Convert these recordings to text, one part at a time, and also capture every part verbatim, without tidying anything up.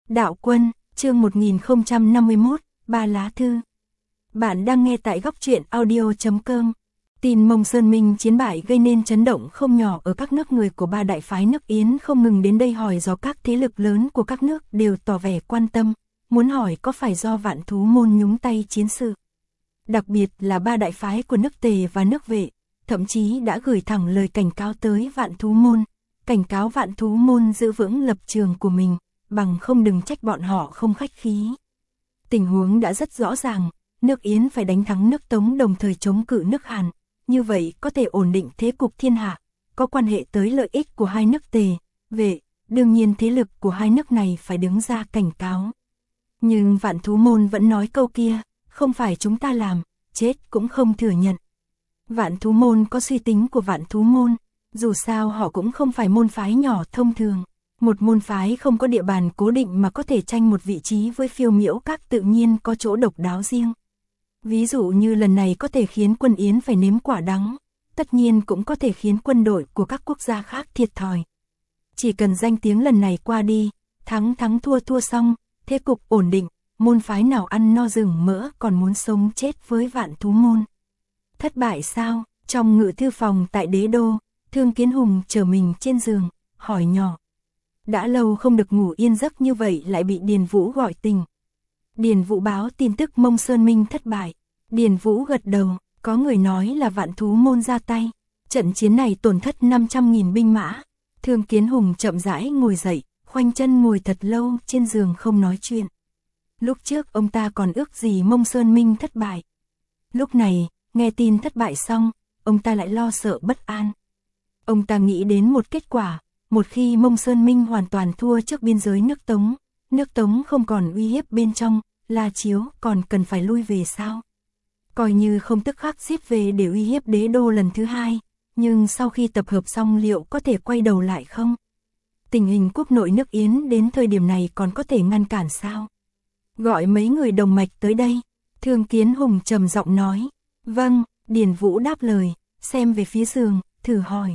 Đạo Quân, chương một nghìn không trăm năm mươi mốt, Ba lá thư. Bạn đang nghe tại góc truyện audio chấm com. Tin Mông Sơn Minh chiến bại gây nên chấn động không nhỏ ở các nước. Người của ba đại phái nước Yến không ngừng đến đây hỏi do các thế lực lớn của các nước đều tỏ vẻ quan tâm, muốn hỏi có phải do Vạn Thú Môn nhúng tay chiến sự. Đặc biệt là ba đại phái của nước Tề và nước Vệ, thậm chí đã gửi thẳng lời cảnh cáo tới Vạn Thú Môn, cảnh cáo Vạn Thú Môn giữ vững lập trường của mình, bằng không đừng trách bọn họ không khách khí. Tình huống đã rất rõ ràng, nước Yến phải đánh thắng nước Tống đồng thời chống cự nước Hàn, như vậy có thể ổn định thế cục thiên hạ, có quan hệ tới lợi ích của hai nước Tề, Vệ, đương nhiên thế lực của hai nước này phải đứng ra cảnh cáo. Nhưng Vạn Thú Môn vẫn nói câu kia, không phải chúng ta làm, chết cũng không thừa nhận. Vạn Thú Môn có suy tính của Vạn Thú Môn, dù sao họ cũng không phải môn phái nhỏ thông thường. Một môn phái không có địa bàn cố định mà có thể tranh một vị trí với Phiêu Miễu Các tự nhiên có chỗ độc đáo riêng. Ví dụ như lần này có thể khiến quân Yến phải nếm quả đắng, tất nhiên cũng có thể khiến quân đội của các quốc gia khác thiệt thòi. Chỉ cần danh tiếng lần này qua đi, thắng thắng thua thua xong, thế cục ổn định, môn phái nào ăn no rừng mỡ còn muốn sống chết với Vạn Thú Môn. Thất bại sao? Trong ngự thư phòng tại Đế Đô, Thương Kiến Hùng trở mình trên giường, hỏi nhỏ. Đã lâu không được ngủ yên giấc như vậy lại bị Điền Vũ gọi tỉnh. Điền Vũ báo tin tức Mông Sơn Minh thất bại. Điền Vũ gật đầu, có người nói là Vạn Thú Môn ra tay. Trận chiến này tổn thất năm trăm nghìn binh mã. Thương Kiến Hùng chậm rãi ngồi dậy, khoanh chân ngồi thật lâu trên giường không nói chuyện. Lúc trước ông ta còn ước gì Mông Sơn Minh thất bại. Lúc này, nghe tin thất bại xong, ông ta lại lo sợ bất an. Ông ta nghĩ đến một kết quả. Một khi Mông Sơn Minh hoàn toàn thua trước biên giới nước Tống, nước Tống không còn uy hiếp bên trong, La Chiếu còn cần phải lui về sao? Coi như không tức khắc giết về để uy hiếp Đế Đô lần thứ hai, nhưng sau khi tập hợp xong liệu có thể quay đầu lại không? Tình hình quốc nội nước Yến đến thời điểm này còn có thể ngăn cản sao? Gọi mấy người đồng mạch tới đây, Thương Kiến Hùng trầm giọng nói. Vâng, Điền Vũ đáp lời, xem về phía giường, thử hỏi.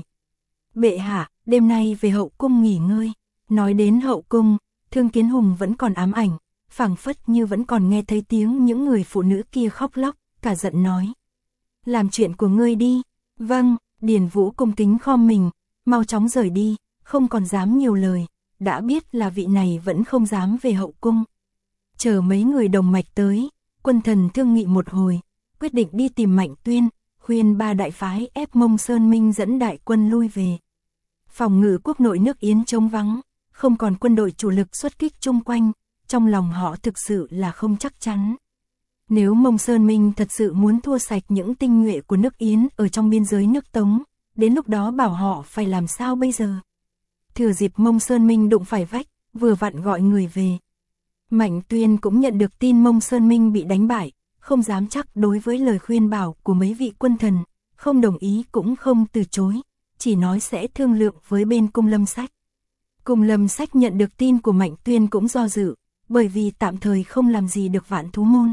Bệ hạ, đêm nay về hậu cung nghỉ ngơi. Nói đến hậu cung, Thương Kiến Hùng vẫn còn ám ảnh, phảng phất như vẫn còn nghe thấy tiếng những người phụ nữ kia khóc lóc, cả giận nói. Làm chuyện của ngươi đi. Vâng, Điền Vũ cung kính khom mình, mau chóng rời đi, không còn dám nhiều lời, đã biết là vị này vẫn không dám về hậu cung. Chờ mấy người đồng mạch tới, quân thần thương nghị một hồi, quyết định đi tìm Mạnh Tuyên, khuyên ba đại phái ép Mông Sơn Minh dẫn đại quân lui về. Phòng ngự quốc nội nước Yến trống vắng, không còn quân đội chủ lực xuất kích chung quanh, trong lòng họ thực sự là không chắc chắn. Nếu Mông Sơn Minh thật sự muốn thua sạch những tinh nhuệ của nước Yến ở trong biên giới nước Tống, đến lúc đó bảo họ phải làm sao bây giờ? Thừa dịp Mông Sơn Minh đụng phải vách, vừa vặn gọi người về. Mạnh Tuyên cũng nhận được tin Mông Sơn Minh bị đánh bại, không dám chắc đối với lời khuyên bảo của mấy vị quân thần, không đồng ý cũng không từ chối, chỉ nói sẽ thương lượng với bên Cung Lâm Sách. Cung Lâm Sách nhận được tin của Mạnh Tuyên cũng do dự, bởi vì tạm thời không làm gì được Vạn Thú Môn.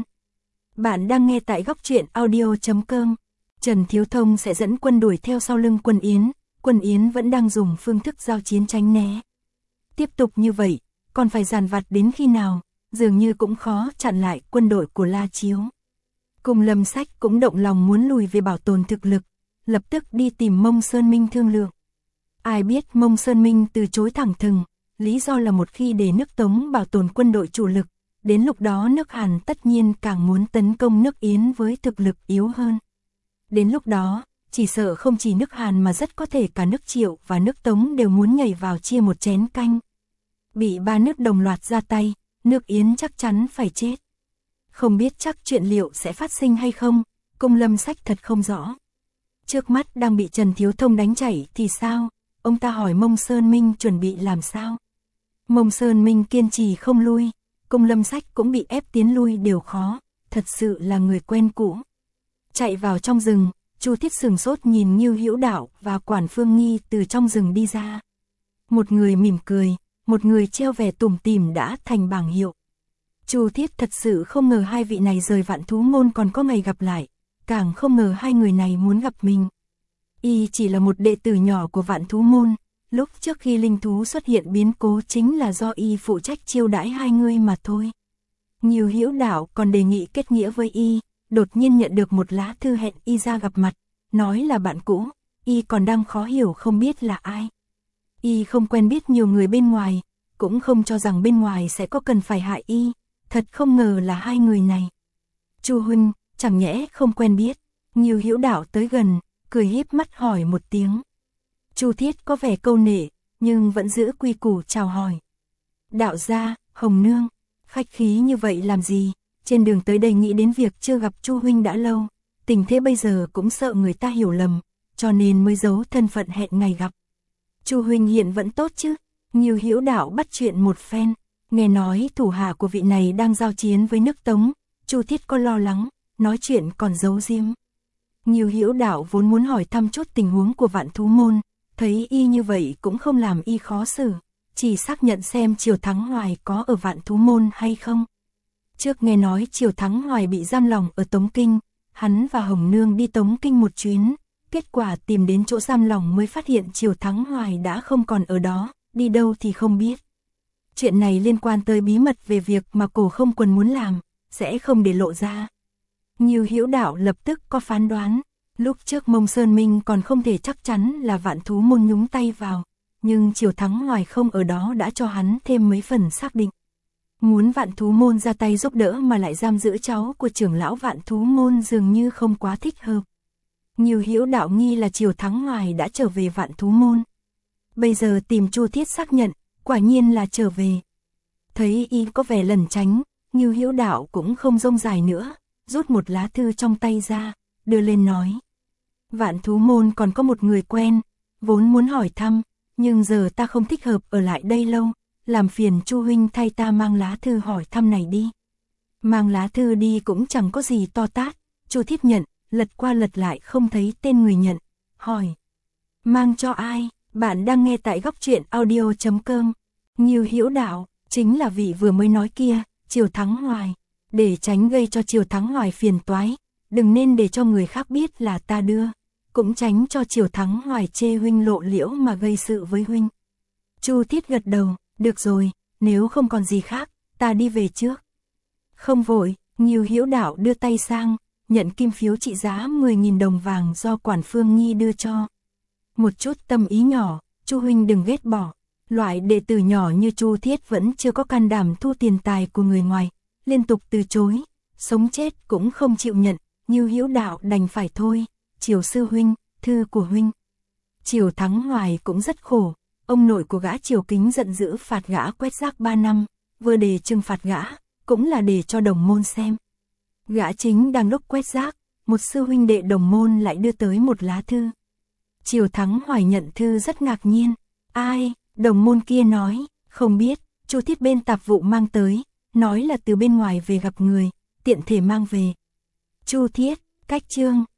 Bạn đang nghe tại góc truyện audio chấm com. Trần Thiếu Thông sẽ dẫn quân đuổi theo sau lưng quân Yến, quân Yến vẫn đang dùng phương thức giao chiến tránh né. Tiếp tục như vậy, còn phải dàn vặt đến khi nào, dường như cũng khó chặn lại quân đội của La Chiếu. Cung Lâm Sách cũng động lòng muốn lùi về bảo tồn thực lực, lập tức đi tìm Mông Sơn Minh thương lượng. Ai biết Mông Sơn Minh từ chối thẳng thừng, lý do là một khi để nước Tống bảo tồn quân đội chủ lực, đến lúc đó nước Hàn tất nhiên càng muốn tấn công nước Yến với thực lực yếu hơn. Đến lúc đó, chỉ sợ không chỉ nước Hàn mà rất có thể cả nước Triệu và nước Tống đều muốn nhảy vào chia một chén canh. Bị ba nước đồng loạt ra tay, nước Yến chắc chắn phải chết. Không biết chắc chuyện liệu sẽ phát sinh hay không, Cung Lâm Sách thật không rõ. Trước mắt đang bị Trần Thiếu Thông đánh chảy thì sao? Ông ta hỏi Mông Sơn Minh chuẩn bị làm sao? Mông Sơn Minh kiên trì không lui, Cung Lâm Sách cũng bị ép tiến lui đều khó, thật sự là người quen cũ. Chạy vào trong rừng, Chu Thiết sừng sốt nhìn Ngưu Hữu Đạo và Quản Phương Nghi từ trong rừng đi ra. Một người mỉm cười, một người treo vẻ tủm tỉm đã thành bảng hiệu. Chu Thiết thật sự không ngờ hai vị này rời Vạn Thú Môn còn có ngày gặp lại, càng không ngờ hai người này muốn gặp mình. Y chỉ là một đệ tử nhỏ của Vạn Thú Môn, Lúc trước khi linh thú xuất hiện biến cố chính là do y phụ trách chiêu đãi hai người mà thôi. Nhiều Hữu Đạo còn đề nghị kết nghĩa với y, đột nhiên nhận được một lá thư hẹn y ra gặp mặt, nói là bạn cũ, y còn đang khó hiểu không biết là ai. Y không quen biết nhiều người bên ngoài, cũng không cho rằng bên ngoài sẽ có cần phải hại y, thật không ngờ là hai người này. Chu huynh, chẳng nhẽ không quen biết. Nhiều Hữu Đạo tới gần, cười híp mắt hỏi một tiếng. Chu Thiết có vẻ câu nệ, nhưng vẫn giữ quy củ chào hỏi. Đạo gia, Hồng Nương, khách khí như vậy làm gì? Trên đường tới đây nghĩ đến việc chưa gặp Chu huynh đã lâu, tình thế bây giờ cũng sợ người ta hiểu lầm, cho nên mới giấu thân phận hẹn ngày gặp. Chu huynh hiện vẫn tốt chứ? Nhiều Hữu Đạo bắt chuyện một phen, nghe nói thủ hạ của vị này đang giao chiến với nước Tống, Chu Thiết có lo lắng, nói chuyện còn giấu giếm. Nhiều Hữu Đạo vốn muốn hỏi thăm chút tình huống của Vạn Thú Môn, thấy y như vậy cũng không làm y khó xử, chỉ xác nhận xem Triều Thắng Hoài có ở Vạn Thú Môn hay không. Trước nghe nói Triều Thắng Hoài bị giam lòng ở Tống Kinh, hắn và Hồng Nương đi Tống Kinh một chuyến, kết quả tìm đến chỗ giam lòng mới phát hiện Triều Thắng Hoài đã không còn ở đó, đi đâu thì không biết. Chuyện này liên quan tới bí mật về việc mà Cổ Không Quần muốn làm, sẽ không để lộ ra. Nhiều Hữu Đạo lập tức có phán đoán, lúc trước Mông Sơn Minh còn không thể chắc chắn là Vạn Thú Môn nhúng tay vào, nhưng Triều Thắng Hoài không ở đó đã cho hắn thêm mấy phần xác định. Muốn Vạn Thú Môn ra tay giúp đỡ mà lại giam giữ cháu của trưởng lão Vạn Thú Môn dường như không quá thích hợp. Nhiều Hữu Đạo nghi là Triều Thắng Hoài đã trở về Vạn Thú Môn. Bây giờ tìm Chu Thiết xác nhận, quả nhiên là trở về. Thấy y có vẻ lẩn tránh, Nhiều Hữu Đạo cũng không rông dài nữa, rút một lá thư trong tay ra, đưa lên nói. Vạn Thú Môn còn có một người quen, vốn muốn hỏi thăm, nhưng giờ ta không thích hợp ở lại đây lâu, làm phiền Chu huynh thay ta mang lá thư hỏi thăm này đi. Mang lá thư đi cũng chẳng có gì to tát, Chu Thiết nhận, lật qua lật lại không thấy tên người nhận, hỏi. Mang cho ai? Bạn đang nghe tại góc truyện audio chấm com. Nhiều Hữu Đạo, chính là vị vừa mới nói kia, Triều Thắng Hoài. Để tránh gây cho Triều Thắng Hoài phiền toái, đừng nên để cho người khác biết là ta đưa, cũng tránh cho Triều Thắng Hoài chê huynh lộ liễu mà gây sự với huynh. Chu Thiết gật đầu, được rồi, nếu không còn gì khác, ta đi về trước. Không vội, Nhiều Hữu Đạo đưa tay sang, nhận kim phiếu trị giá mười nghìn đồng vàng do Quản Phương Nghi đưa cho. Một chút tâm ý nhỏ, Chu huynh đừng ghét bỏ, loại đệ tử nhỏ như Chu Thiết vẫn chưa có can đảm thu tiền tài của người ngoài, liên tục từ chối, sống chết cũng không chịu nhận, Nhiều Hữu Đạo đành phải thôi. Triều sư huynh, thư của huynh. Triều Thắng Hoài cũng rất khổ, ông nội của gã Triều Kính giận dữ phạt gã quét rác ba năm, vừa để trừng phạt gã, cũng là để cho đồng môn xem. Gã chính đang lúc quét rác, một sư huynh đệ đồng môn lại đưa tới một lá thư. Triều Thắng Hoài nhận thư rất ngạc nhiên, ai? Đồng môn kia nói, không biết, Chu Thiết bên tạp vụ mang tới, nói là từ bên ngoài về gặp người, tiện thể mang về. Chu Thiết, cách chương.